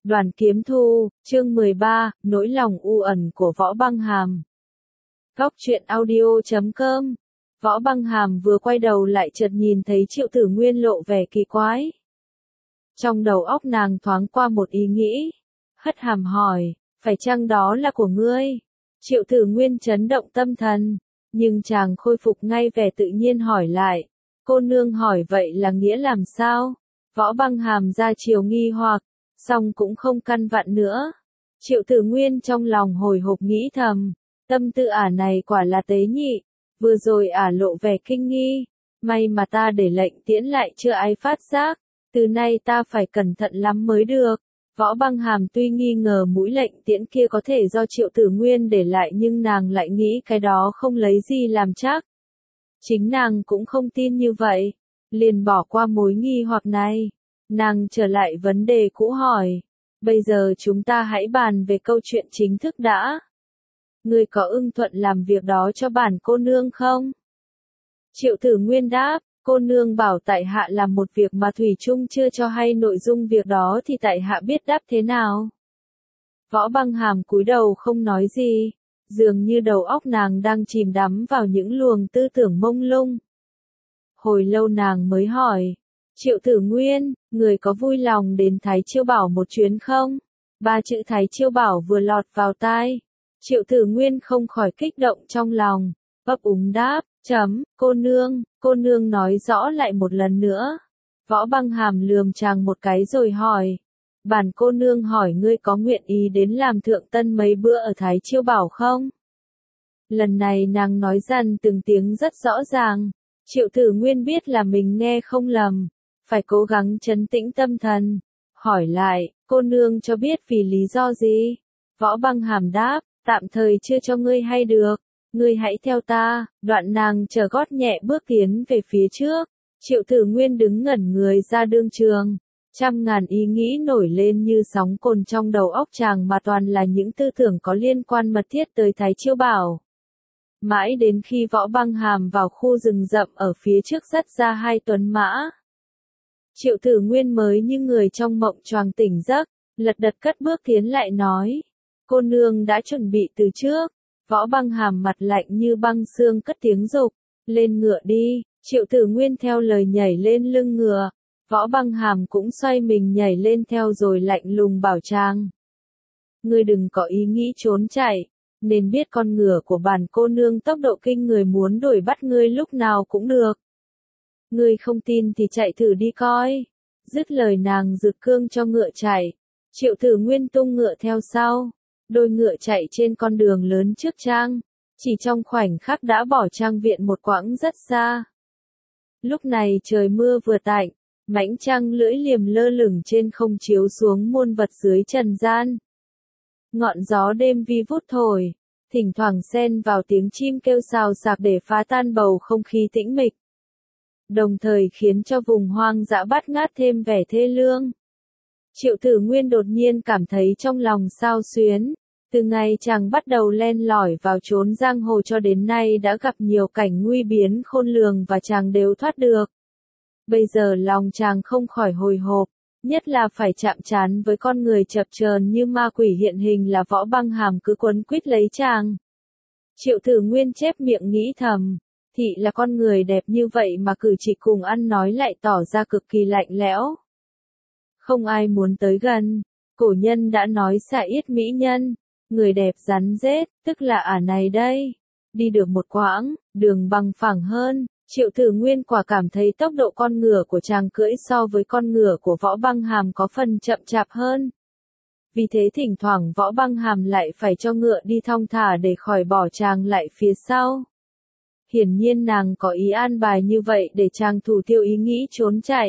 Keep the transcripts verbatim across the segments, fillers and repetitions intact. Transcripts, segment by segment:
Đoàn Kiếm Thu, chương mười ba, nỗi lòng u ẩn của Võ Băng Hàm. Góc truyện audio chấm com. Võ Băng Hàm vừa quay đầu lại chợt nhìn thấy Triệu Tử Nguyên lộ vẻ kỳ quái. Trong đầu óc nàng thoáng qua một ý nghĩ, hất hàm hỏi, phải chăng đó là của ngươi? Triệu Tử Nguyên chấn động tâm thần, nhưng chàng khôi phục ngay vẻ tự nhiên hỏi lại, cô nương hỏi vậy là nghĩa làm sao? Võ Băng Hàm ra chiều nghi hoặc, song cũng không căn vặn nữa. Triệu Tử Nguyên trong lòng hồi hộp nghĩ thầm, tâm tư ả này quả là tế nhị, vừa rồi ả lộ vẻ kinh nghi, may mà ta để lệnh tiễn lại chưa ai phát giác, từ nay ta phải cẩn thận lắm mới được. Võ Băng Hàm tuy nghi ngờ mũi lệnh tiễn kia có thể do Triệu Tử Nguyên để lại nhưng nàng lại nghĩ cái đó không lấy gì làm chắc. Chính nàng cũng không tin như vậy, liền bỏ qua mối nghi hoặc này. Nàng trở lại vấn đề cũ hỏi, bây giờ chúng ta hãy bàn về câu chuyện chính thức đã. Ngươi có ưng thuận làm việc đó cho bản cô nương không? Triệu Tử Nguyên đáp, cô nương bảo tại hạ làm một việc mà thủy chung chưa cho hay nội dung việc đó thì tại hạ biết đáp thế nào? Võ Băng Hàm cúi đầu không nói gì, dường như đầu óc nàng đang chìm đắm vào những luồng tư tưởng mông lung. Hồi lâu nàng mới hỏi, Triệu Tử Nguyên, người có vui lòng đến Thái Chiêu Bảo một chuyến không? Ba chữ Thái Chiêu Bảo vừa lọt vào tai, Triệu Tử Nguyên không khỏi kích động trong lòng, ấp úng đáp, chấm, cô nương, cô nương nói rõ lại một lần nữa. Võ Băng Hàm lườm chàng một cái rồi hỏi, bản cô nương hỏi ngươi có nguyện ý đến làm thượng tân mấy bữa ở Thái Chiêu Bảo không? Lần này nàng nói dần từng tiếng rất rõ ràng, Triệu Tử Nguyên biết là mình nghe không lầm, phải cố gắng trấn tĩnh tâm thần, hỏi lại, cô nương cho biết vì lý do gì? Võ Băng Hàm đáp, tạm thời chưa cho ngươi hay được, ngươi hãy theo ta. Đoạn nàng trở gót nhẹ bước tiến về phía trước, Triệu Tử Nguyên đứng ngẩn người ra đương trường, trăm ngàn ý nghĩ nổi lên như sóng cồn trong đầu óc chàng mà toàn là những tư tưởng có liên quan mật thiết tới Thái Chiêu Bảo. Mãi đến khi Võ Băng Hàm vào khu rừng rậm ở phía trước dắt ra hai tuấn mã, Triệu Tử Nguyên mới như người trong mộng choàng tỉnh giấc, lật đật cất bước tiến lại nói, cô nương đã chuẩn bị từ trước. Võ Băng Hàm mặt lạnh như băng xương cất tiếng dục, lên ngựa đi. Triệu Tử Nguyên theo lời nhảy lên lưng ngựa, Võ Băng Hàm cũng xoay mình nhảy lên theo rồi lạnh lùng bảo chàng, ngươi đừng có ý nghĩ trốn chạy, nên biết con ngựa của bản cô nương tốc độ kinh người, muốn đuổi bắt ngươi lúc nào cũng được. Ngươi không tin thì chạy thử đi coi. Dứt lời nàng giựt cương cho ngựa chạy, Triệu Tử Nguyên tung ngựa theo sau, đôi ngựa chạy trên con đường lớn trước trang, chỉ trong khoảnh khắc đã bỏ trang viện một quãng rất xa. Lúc này trời mưa vừa tạnh, mảnh trăng lưỡi liềm lơ lửng trên không chiếu xuống muôn vật dưới trần gian. Ngọn gió đêm vi vút thổi, thỉnh thoảng xen vào tiếng chim kêu xào xạc để phá tan bầu không khí tĩnh mịch, đồng thời khiến cho vùng hoang dã bát ngát thêm vẻ thê lương. Triệu Tử Nguyên đột nhiên cảm thấy trong lòng xao xuyến, từ ngày chàng bắt đầu len lỏi vào chốn giang hồ cho đến nay đã gặp nhiều cảnh nguy biến khôn lường và chàng đều thoát được. Bây giờ lòng chàng không khỏi hồi hộp, nhất là phải chạm trán với con người chập chờn như ma quỷ hiện hình là Võ Băng Hàm cứ quấn quýt lấy chàng. Triệu Tử Nguyên chép miệng nghĩ thầm, thị là con người đẹp như vậy mà cử chỉ cùng ăn nói lại tỏ ra cực kỳ lạnh lẽo. Không ai muốn tới gần, cổ nhân đã nói xạ yết mỹ nhân, người đẹp rắn rết, tức là ả này đây. Đi được một quãng, đường bằng phẳng hơn, Triệu Tử Nguyên quả cảm thấy tốc độ con ngựa của chàng cưỡi so với con ngựa của Võ Băng Hàm có phần chậm chạp hơn. Vì thế thỉnh thoảng Võ Băng Hàm lại phải cho ngựa đi thong thả để khỏi bỏ chàng lại phía sau. Hiển nhiên nàng có ý an bài như vậy để chàng thủ tiêu ý nghĩ trốn chạy.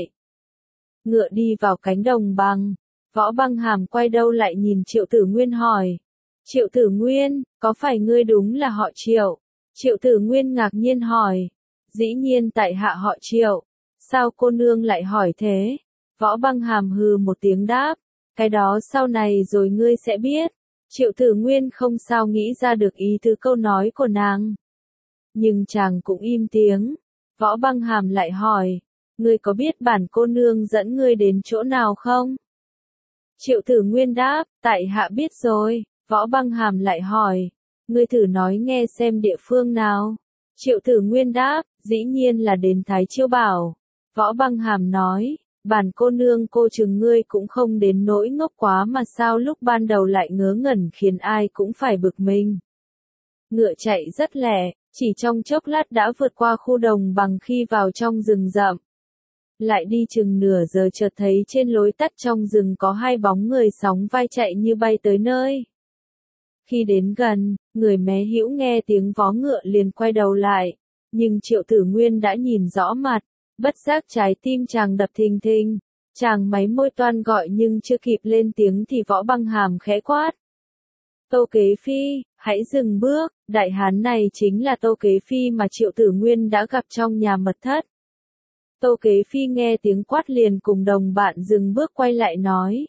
Ngựa đi vào cánh đồng bằng, Võ Băng Hàm quay đầu lại nhìn Triệu Tử Nguyên hỏi, Triệu Tử Nguyên, có phải ngươi đúng là họ Triệu? Triệu Tử Nguyên ngạc nhiên hỏi, dĩ nhiên tại hạ họ Triệu, sao cô nương lại hỏi thế? Võ Băng Hàm hừ một tiếng đáp, cái đó sau này rồi ngươi sẽ biết. Triệu Tử Nguyên không sao nghĩ ra được ý tứ câu nói của nàng, nhưng chàng cũng im tiếng. Võ Băng Hàm lại hỏi, ngươi có biết bản cô nương dẫn ngươi đến chỗ nào không? Triệu Tử Nguyên đáp, tại hạ biết rồi. Võ Băng Hàm lại hỏi, ngươi thử nói nghe xem địa phương nào. Triệu Tử Nguyên đáp, dĩ nhiên là đến Thái Chiêu Bảo. Võ Băng Hàm nói, bản cô nương cô chừng ngươi cũng không đến nỗi ngốc quá mà sao lúc ban đầu lại ngớ ngẩn khiến ai cũng phải bực mình. Ngựa chạy rất lẹ, chỉ trong chốc lát đã vượt qua khu đồng bằng khi vào trong rừng rậm. Lại đi chừng nửa giờ chợt thấy trên lối tắt trong rừng có hai bóng người sóng vai chạy như bay tới nơi. Khi đến gần, người mé hữu nghe tiếng vó ngựa liền quay đầu lại, nhưng Triệu Tử Nguyên đã nhìn rõ mặt, bất giác trái tim chàng đập thình thình, chàng máy môi toan gọi nhưng chưa kịp lên tiếng thì Võ Băng Hàm khẽ quát. Tô Kế Phi, hãy dừng bước, đại hán này chính là Tô Kế Phi mà Triệu Tử Nguyên đã gặp trong nhà mật thất. Tô Kế Phi nghe tiếng quát liền cùng đồng bạn dừng bước quay lại nói.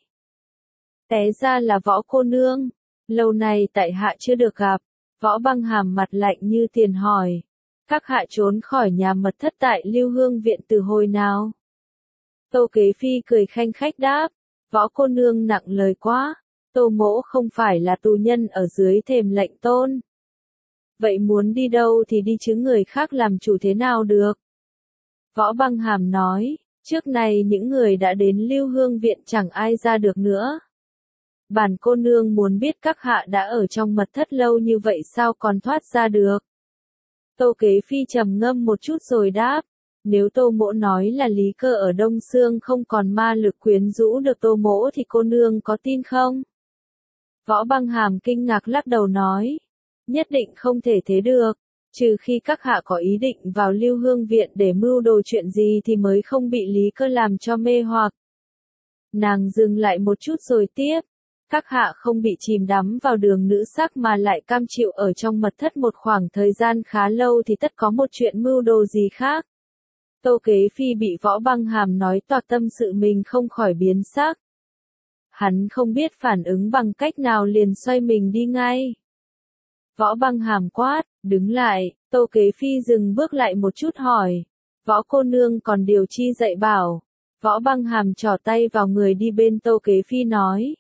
Té ra là Võ cô nương, lâu nay tại hạ chưa được gặp. Võ Băng Hàm mặt lạnh như tiền hỏi. Các hạ trốn khỏi nhà mật thất tại Lưu Hương Viện từ hồi nào? Tô Kế Phi cười khanh khách đáp. Võ cô nương nặng lời quá. Tô mỗ không phải là tù nhân ở dưới thềm lệnh tôn. Vậy muốn đi đâu thì đi chứ người khác làm chủ thế nào được? Võ Băng Hàm nói, trước này những người đã đến Lưu Hương Viện chẳng ai ra được nữa. Bản cô nương muốn biết các hạ đã ở trong mật thất lâu như vậy sao còn thoát ra được. Tô Kế Phi trầm ngâm một chút rồi đáp, nếu Tô mỗ nói là Lý Cơ ở Đông Xương không còn ma lực quyến rũ được Tô mỗ thì cô nương có tin không? Võ Băng Hàm kinh ngạc lắc đầu nói, nhất định không thể thế được, trừ khi các hạ có ý định vào Lưu Hương Viện để mưu đồ chuyện gì thì mới không bị Lý Cơ làm cho mê hoặc. Nàng dừng lại một chút rồi tiếp, các hạ không bị chìm đắm vào đường nữ sắc mà lại cam chịu ở trong mật thất một khoảng thời gian khá lâu thì tất có một chuyện mưu đồ gì khác. Tô Kế Phi bị Võ Băng Hàm nói toạc tâm sự mình không khỏi biến sắc. Hắn không biết phản ứng bằng cách nào liền xoay mình đi ngay. Võ Băng Hàm quát, đứng lại, Tô Kế Phi dừng bước lại một chút hỏi. Võ cô nương còn điều chi dạy bảo. Võ Băng Hàm trỏ tay vào người đi bên Tô Kế Phi nói.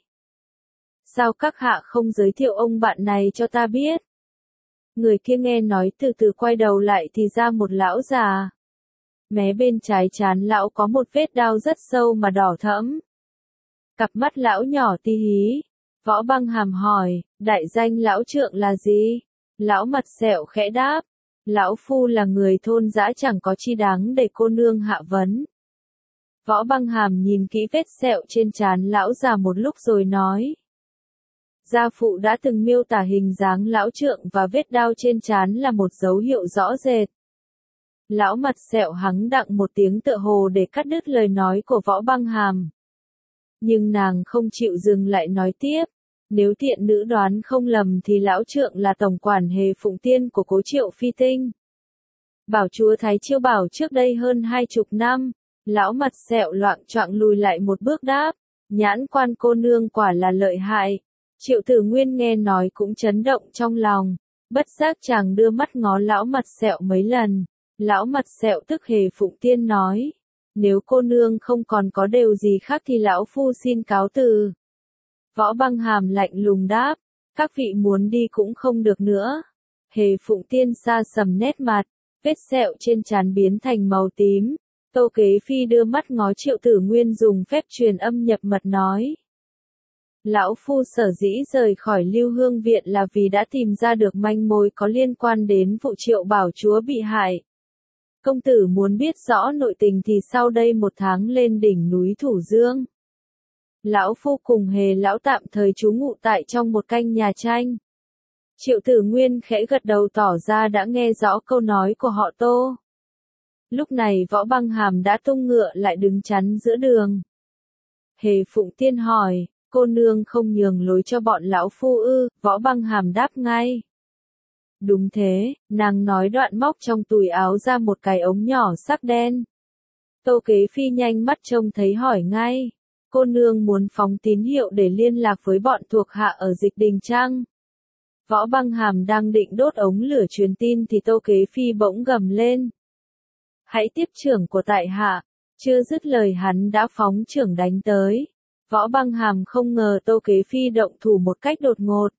Sao các hạ không giới thiệu ông bạn này cho ta biết? Người kia nghe nói từ từ quay đầu lại thì ra một lão già. Mé bên trái trán lão có một vết đao rất sâu mà đỏ thẫm. Cặp mắt lão nhỏ tí hí. Võ Băng Hàm hỏi, đại danh lão trượng là gì? Lão mặt sẹo khẽ đáp. Lão phu là người thôn dã chẳng có chi đáng để cô nương hạ vấn. Võ Băng Hàm nhìn kỹ vết sẹo trên trán lão già một lúc rồi nói. Gia phụ đã từng miêu tả hình dáng lão trượng và vết đao trên trán là một dấu hiệu rõ rệt. Lão mặt sẹo hắng đặng một tiếng tựa hồ để cắt đứt lời nói của Võ Băng Hàm. Nhưng nàng không chịu dừng lại nói tiếp. Nếu thiện nữ đoán không lầm thì lão trượng là tổng quản Hề Phụng Tiên của Cố Triệu Phi Tinh. Bảo chúa Thái Chiêu Bảo trước đây hơn hai chục năm. Lão mặt sẹo loạng choạng lùi lại một bước đáp. Nhãn quan cô nương quả là lợi hại. Triệu Tử Nguyên nghe nói cũng chấn động trong lòng. Bất giác chàng đưa mắt ngó lão mặt sẹo mấy lần. Lão mặt sẹo tức Hề Phụng Tiên nói. Nếu cô nương không còn có điều gì khác thì lão phu xin cáo từ. Võ Băng Hàm lạnh lùng đáp. Các vị muốn đi cũng không được nữa. Hề Phụng Tiên xa sầm nét mặt. Vết sẹo trên trán biến thành màu tím. Tô Kế Phi đưa mắt ngó Triệu Tử Nguyên dùng phép truyền âm nhập mật nói. Lão phu sở dĩ rời khỏi Lưu Hương Viện là vì đã tìm ra được manh mối có liên quan đến vụ Triệu Bảo chúa bị hại. Công tử muốn biết rõ nội tình thì sau đây một tháng lên đỉnh núi Thủ Dương. Lão phu cùng Hề lão tạm thời trú ngụ tại trong một canh nhà tranh. Triệu Tử Nguyên khẽ gật đầu tỏ ra đã nghe rõ câu nói của họ Tô. Lúc này Võ Băng Hàm đã tung ngựa lại đứng chắn giữa đường. Hề Phụng Tiên hỏi, cô nương không nhường lối cho bọn lão phu ư? Võ Băng Hàm đáp ngay. Đúng thế, nàng nói đoạn móc trong túi áo ra một cái ống nhỏ sắc đen. Tô Kế Phi nhanh mắt trông thấy hỏi ngay. Cô nương muốn phóng tín hiệu để liên lạc với bọn thuộc hạ ở Dịch Đình chăng? Võ Băng Hàm đang định đốt ống lửa truyền tin thì Tô Kế Phi bỗng gầm lên. Hãy tiếp trưởng của tại hạ. Chưa dứt lời hắn đã phóng trưởng đánh tới. Võ Băng Hàm không ngờ Tô Kế Phi động thủ một cách đột ngột.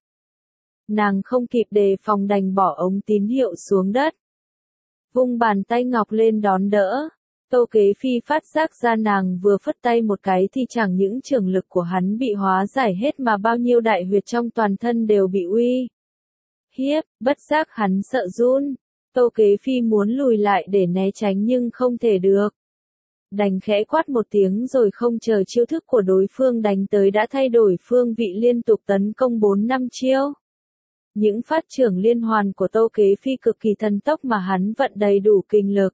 Nàng không kịp đề phòng đành bỏ ống tín hiệu xuống đất. Vung bàn tay ngọc lên đón đỡ. Tô Kế Phi phát giác ra nàng vừa phất tay một cái thì chẳng những trường lực của hắn bị hóa giải hết mà bao nhiêu đại huyệt trong toàn thân đều bị uy hiếp, bất giác hắn sợ run. Tô Kế Phi muốn lùi lại để né tránh nhưng không thể được. Đành khẽ quát một tiếng rồi không chờ chiêu thức của đối phương đánh tới đã thay đổi phương vị liên tục tấn công bốn năm chiêu. Những phát trưởng liên hoàn của Tô Kế Phi cực kỳ thần tốc mà hắn vận đầy đủ kinh lực.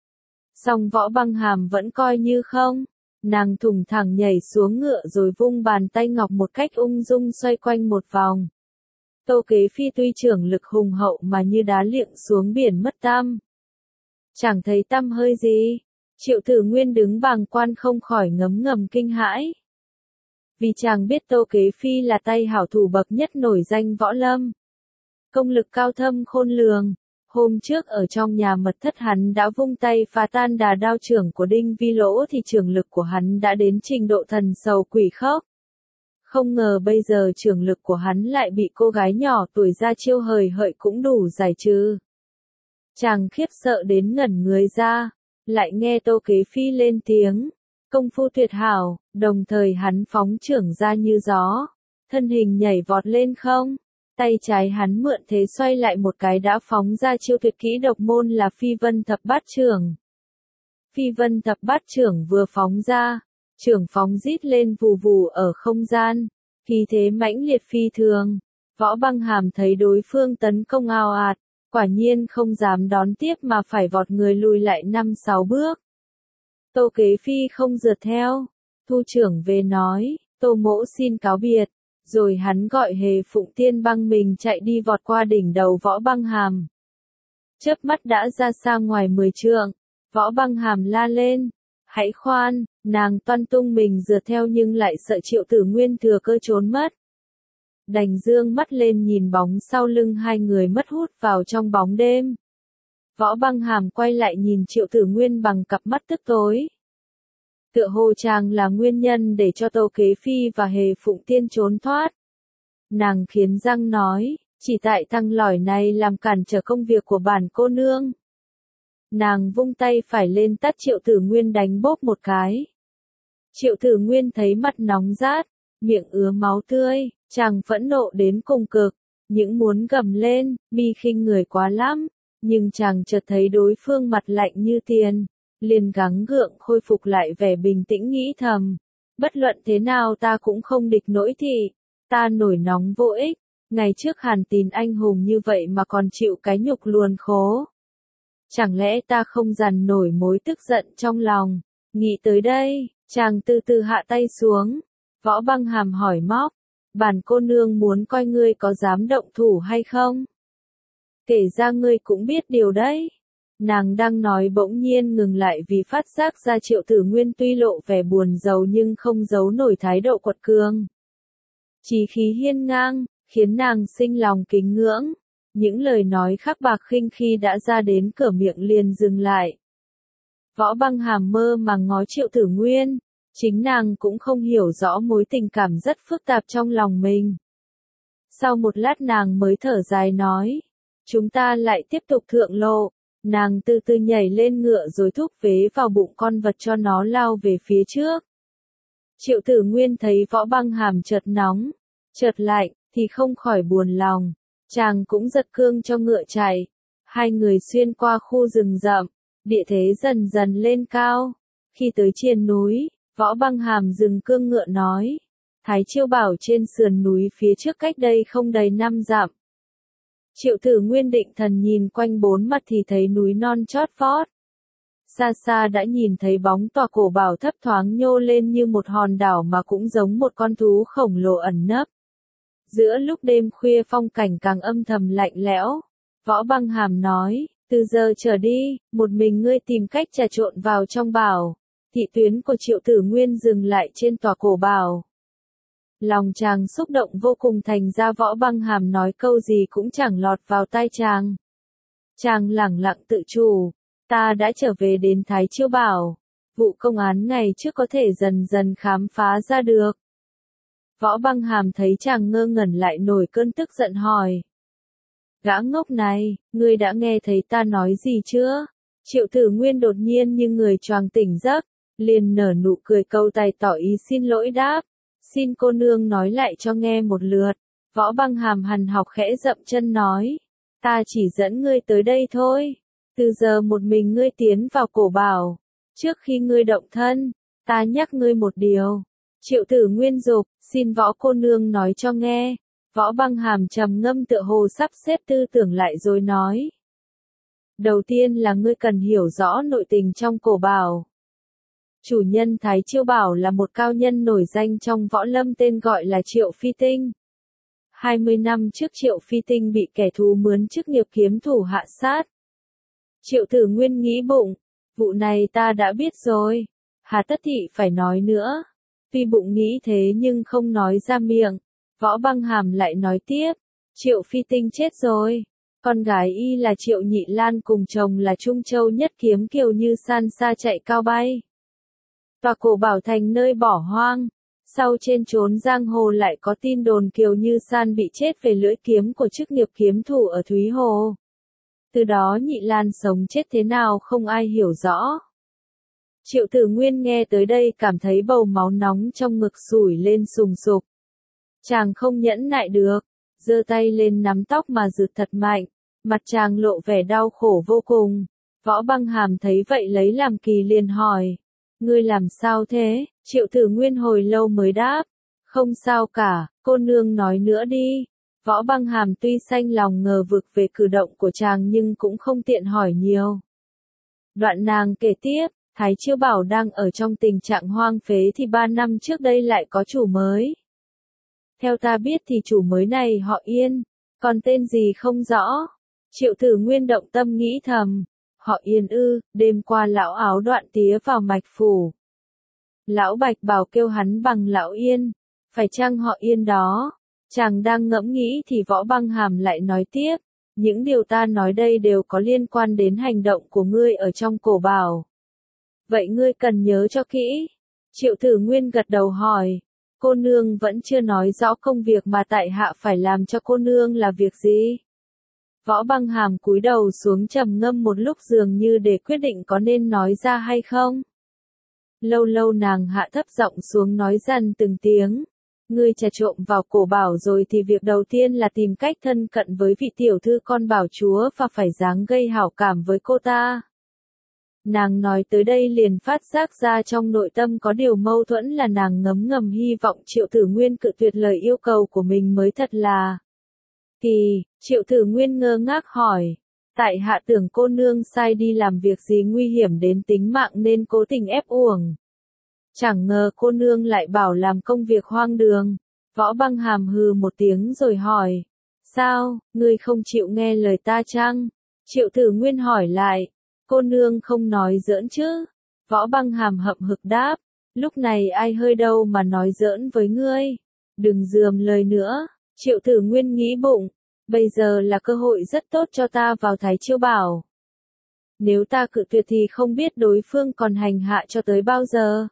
Song Võ Băng Hàm vẫn coi như không. Nàng thủng thẳng nhảy xuống ngựa rồi vung bàn tay ngọc một cách ung dung xoay quanh một vòng. Tô Kế Phi tuy trưởng lực hùng hậu mà như đá liệng xuống biển mất tăm. Chẳng thấy tăm hơi gì. Triệu Tử Nguyên đứng bàng quan không khỏi ngấm ngầm kinh hãi. Vì chàng biết Tô Kế Phi là tay hảo thủ bậc nhất nổi danh võ lâm. Công lực cao thâm khôn lường. Hôm trước ở trong nhà mật thất hắn đã vung tay phá tan đà đao trưởng của Đinh Vi Lỗ thì trường lực của hắn đã đến trình độ thần sầu quỷ khốc. Không ngờ bây giờ trường lực của hắn lại bị cô gái nhỏ tuổi ra chiêu hời hợi cũng đủ giải trừ. Chàng khiếp sợ đến ngẩn người ra, lại nghe Tô Kế Phi lên tiếng, công phu tuyệt hảo, đồng thời hắn phóng trưởng ra như gió, thân hình nhảy vọt lên không. Tay trái hắn mượn thế xoay lại một cái đã phóng ra chiêu tuyệt kỹ độc môn là Phi Vân Thập Bát Chưởng. Phi Vân Thập Bát Chưởng vừa phóng ra, chưởng phóng rít lên vù vù ở không gian, khí thế mãnh liệt phi thường. Võ Băng Hàm thấy đối phương tấn công ào ạt, quả nhiên không dám đón tiếp mà phải vọt người lùi lại năm sáu bước. Tô Kế Phi không rượt theo, thu trưởng về nói, Tô mỗ xin cáo biệt. Rồi hắn gọi Hề Phụng Tiên băng mình chạy đi vọt qua đỉnh đầu Võ Băng Hàm. Chớp mắt đã ra xa ngoài mười trượng, Võ Băng Hàm la lên, hãy khoan, nàng toan tung mình rượt theo nhưng lại sợ Triệu Tử Nguyên thừa cơ trốn mất. Đành dương mắt lên nhìn bóng sau lưng hai người mất hút vào trong bóng đêm. Võ Băng Hàm quay lại nhìn Triệu Tử Nguyên bằng cặp mắt tức tối. Tựa hồ chàng là nguyên nhân để cho Tô Kế Phi và Hề Phụng Tiên trốn thoát. Nàng khiến răng nói, chỉ tại thằng lỏi này làm cản trở công việc của bản cô nương. Nàng vung tay phải lên tát Triệu Tử Nguyên đánh bốp một cái. Triệu Tử Nguyên thấy mặt nóng rát, miệng ứa máu tươi, chàng phẫn nộ đến cùng cực, những muốn gầm lên, mi khinh người quá lắm, nhưng chàng chợt thấy đối phương mặt lạnh như tiền. Liền gắng gượng khôi phục lại vẻ bình tĩnh nghĩ thầm. Bất luận thế nào ta cũng không địch nổi thị. Ta nổi nóng vô ích. Ngày trước Hàn Tín anh hùng như vậy mà còn chịu cái nhục luồn khố. Chẳng lẽ ta không dằn nổi mối tức giận trong lòng. Nghĩ tới đây, chàng từ từ hạ tay xuống. Võ Băng Hàm hỏi móc. Bản cô nương muốn coi ngươi có dám động thủ hay không? Kể ra ngươi cũng biết điều đấy. Nàng đang nói bỗng nhiên ngừng lại vì phát giác ra Triệu Tử Nguyên tuy lộ vẻ buồn rầu nhưng không giấu nổi thái độ quật cường. Chí khí hiên ngang, khiến nàng sinh lòng kính ngưỡng. Những lời nói khắc bạc khinh khi đã ra đến cửa miệng liền dừng lại. Võ Băng Hàm mơ màng ngó Triệu Tử Nguyên, chính nàng cũng không hiểu rõ mối tình cảm rất phức tạp trong lòng mình. Sau một lát nàng mới thở dài nói, chúng ta lại tiếp tục thượng lộ. Nàng từ từ nhảy lên ngựa rồi thúc vế vào bụng con vật cho nó lao về phía trước. Triệu Tử Nguyên thấy Võ Băng Hàm chợt nóng, chợt lạnh, thì không khỏi buồn lòng. Chàng cũng giật cương cho ngựa chạy. Hai người xuyên qua khu rừng rậm, địa thế dần dần lên cao. Khi tới trên núi, Võ Băng Hàm dừng cương ngựa nói. Thái Chiêu bảo trên sườn núi phía trước cách đây không đầy năm dặm. Triệu Tử Nguyên định thần nhìn quanh bốn mặt thì thấy núi non chót vót. Xa xa đã nhìn thấy bóng tòa cổ bảo thấp thoáng nhô lên như một hòn đảo mà cũng giống một con thú khổng lồ ẩn nấp. Giữa lúc đêm khuya phong cảnh càng âm thầm lạnh lẽo, Võ Băng Hàm nói, từ giờ trở đi, một mình ngươi tìm cách trà trộn vào trong bảo. Thị tuyến của Triệu Tử Nguyên dừng lại trên tòa cổ bảo. Lòng chàng xúc động vô cùng thành ra Võ Băng Hàm nói câu gì cũng chẳng lọt vào tai chàng. Chàng lẳng lặng tự chủ, ta đã trở về đến Thái Chiêu bảo. Vụ công án ngày trước có thể dần dần khám phá ra được. Võ Băng Hàm thấy chàng ngơ ngẩn lại nổi cơn tức giận hỏi. Gã ngốc này, ngươi đã nghe thấy ta nói gì chưa? Triệu Tử Nguyên đột nhiên như người choàng tỉnh giấc, liền nở nụ cười câu tay tỏ ý xin lỗi đáp. Xin cô nương nói lại cho nghe một lượt. Võ Băng Hàm hằn học khẽ dậm chân nói. Ta chỉ dẫn ngươi tới đây thôi. Từ giờ một mình ngươi tiến vào cổ bảo. Trước khi ngươi động thân, ta nhắc ngươi một điều. Triệu Tử Nguyên dục, xin võ cô nương nói cho nghe. Võ Băng Hàm trầm ngâm tựa hồ sắp xếp tư tưởng lại rồi nói. Đầu tiên là ngươi cần hiểu rõ nội tình trong cổ bảo. Chủ nhân Thái Chiêu Bảo là một cao nhân nổi danh trong võ lâm tên gọi là Triệu Phi Tinh. hai mươi năm trước Triệu Phi Tinh bị kẻ thù mướn chức nghiệp kiếm thủ hạ sát. Triệu Tử Nguyên nghĩ bụng, vụ này ta đã biết rồi, hà tất thị phải nói nữa. Tuy bụng nghĩ thế nhưng không nói ra miệng. Võ Băng Hàm lại nói tiếp, Triệu Phi Tinh chết rồi. Con gái y là Triệu Nhị Lan cùng chồng là Trung Châu Nhất Kiếm Kiều như san xa chạy cao bay. Tòa cổ bảo thành nơi bỏ hoang. Sau trên trốn giang hồ lại có tin đồn Kiều Như San bị chết về lưỡi kiếm của chức nghiệp kiếm thủ ở Thúy Hồ. Từ đó Nhị Lan sống chết thế nào không ai hiểu rõ. Triệu Tử Nguyên nghe tới đây cảm thấy bầu máu nóng trong ngực sủi lên sùng sục. Chàng không nhẫn nại được, giơ tay lên nắm tóc mà giật thật mạnh, mặt chàng lộ vẻ đau khổ vô cùng. Võ Băng Hàm thấy vậy lấy làm kỳ liền hỏi, ngươi làm sao thế? Triệu Tử Nguyên hồi lâu mới đáp, không sao cả, cô nương nói nữa đi. Võ Băng Hàm tuy sanh lòng ngờ vực về cử động của chàng nhưng cũng không tiện hỏi nhiều. Đoạn nàng kể tiếp, Thái Chiêu Bảo đang ở trong tình trạng hoang phế thì ba năm trước đây lại có chủ mới. Theo ta biết thì chủ mới này họ Yên, còn tên gì không rõ. Triệu Tử Nguyên động tâm nghĩ thầm, họ Yên ư, đêm qua lão áo đoạn tía vào mạch phủ. Lão Bạch bảo kêu hắn bằng lão Yên, phải chăng họ Yên đó? Chàng đang ngẫm nghĩ thì Võ Băng Hàm lại nói tiếp, những điều ta nói đây đều có liên quan đến hành động của ngươi ở trong cổ bảo. Vậy ngươi cần nhớ cho kỹ. Triệu Tử Nguyên gật đầu hỏi, cô nương vẫn chưa nói rõ công việc mà tại hạ phải làm cho cô nương là việc gì? Võ Băng Hàm cúi đầu xuống trầm ngâm một lúc dường như để quyết định có nên nói ra hay không. Lâu lâu nàng hạ thấp giọng xuống nói dần từng tiếng. Ngươi trà trộm vào cổ bảo rồi thì việc đầu tiên là tìm cách thân cận với vị tiểu thư con bảo chúa và phải dáng gây hảo cảm với cô ta. Nàng nói tới đây liền phát giác ra trong nội tâm có điều mâu thuẫn là nàng ngấm ngầm hy vọng Triệu Tử Nguyên cự tuyệt lời yêu cầu của mình mới thật là. Thì, Triệu Tử Nguyên ngơ ngác hỏi, tại hạ tưởng cô nương sai đi làm việc gì nguy hiểm đến tính mạng nên cố tình ép uổng. Chẳng ngờ cô nương lại bảo làm công việc hoang đường. Võ Băng Hàm hừ một tiếng rồi hỏi, sao, ngươi không chịu nghe lời ta chăng? Triệu Tử Nguyên hỏi lại, cô nương không nói giỡn chứ? Võ Băng Hàm hậm hực đáp, lúc này ai hơi đâu mà nói giỡn với ngươi. Đừng dườm lời nữa. Triệu Tử Nguyên nghĩ bụng, bây giờ là cơ hội rất tốt cho ta vào Thái Chiêu Bảo. Nếu ta cự tuyệt thì không biết đối phương còn hành hạ cho tới bao giờ.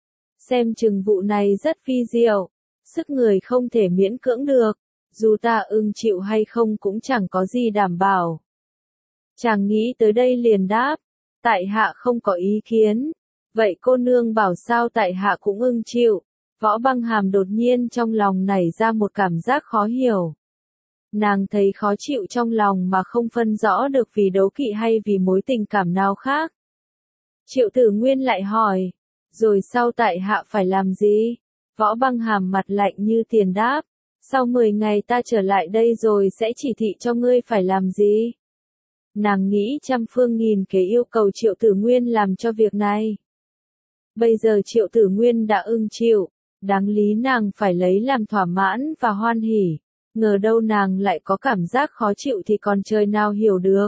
Xem chừng vụ này rất phi diệu, sức người không thể miễn cưỡng được, dù ta ưng chịu hay không cũng chẳng có gì đảm bảo. Chàng nghĩ tới đây liền đáp, tại hạ không có ý kiến, vậy cô nương bảo sao tại hạ cũng ưng chịu. Võ Băng Hàm đột nhiên trong lòng nảy ra một cảm giác khó hiểu. Nàng thấy khó chịu trong lòng mà không phân rõ được vì đố kỵ hay vì mối tình cảm nào khác. Triệu Tử Nguyên lại hỏi, rồi sau tại hạ phải làm gì? Võ Băng Hàm mặt lạnh như tiền đáp, sau mười ngày ta trở lại đây rồi sẽ chỉ thị cho ngươi phải làm gì? Nàng nghĩ trăm phương nghìn kế yêu cầu Triệu Tử Nguyên làm cho việc này. Bây giờ Triệu Tử Nguyên đã ưng chịu, đáng lý nàng phải lấy làm thỏa mãn và hoan hỉ, ngờ đâu nàng lại có cảm giác khó chịu thì còn trời nào hiểu được.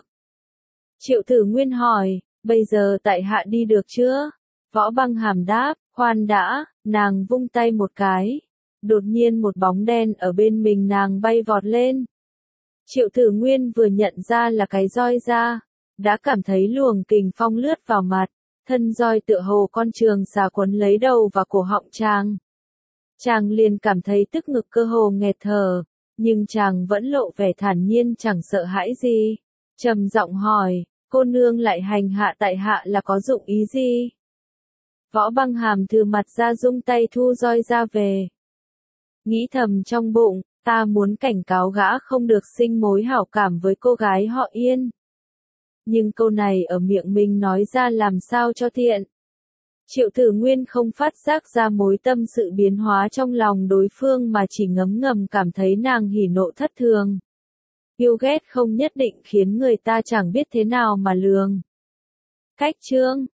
Triệu Tử Nguyên hỏi, bây giờ tại hạ đi được chưa? Võ Băng Hàm đáp, khoan đã, nàng vung tay một cái. Đột nhiên một bóng đen ở bên mình nàng bay vọt lên. Triệu Tử Nguyên vừa nhận ra là cái roi ra, đã cảm thấy luồng kình phong lướt vào mặt, thân roi tựa hồ con trường xà quấn lấy đầu và cổ họng chàng. Chàng liền cảm thấy tức ngực cơ hồ nghẹt thở, nhưng chàng vẫn lộ vẻ thản nhiên chẳng sợ hãi gì. Trầm giọng hỏi, cô nương lại hành hạ tại hạ là có dụng ý gì? Võ Băng Hàm từ mặt ra rung tay thu roi ra về. Nghĩ thầm trong bụng, ta muốn cảnh cáo gã không được sinh mối hảo cảm với cô gái họ Yên. Nhưng câu này ở miệng mình nói ra làm sao cho tiện. Triệu Tử Nguyên không phát giác ra mối tâm sự biến hóa trong lòng đối phương mà chỉ ngấm ngầm cảm thấy nàng hỉ nộ thất thường. Yêu ghét không nhất định khiến người ta chẳng biết thế nào mà lường. Cách chương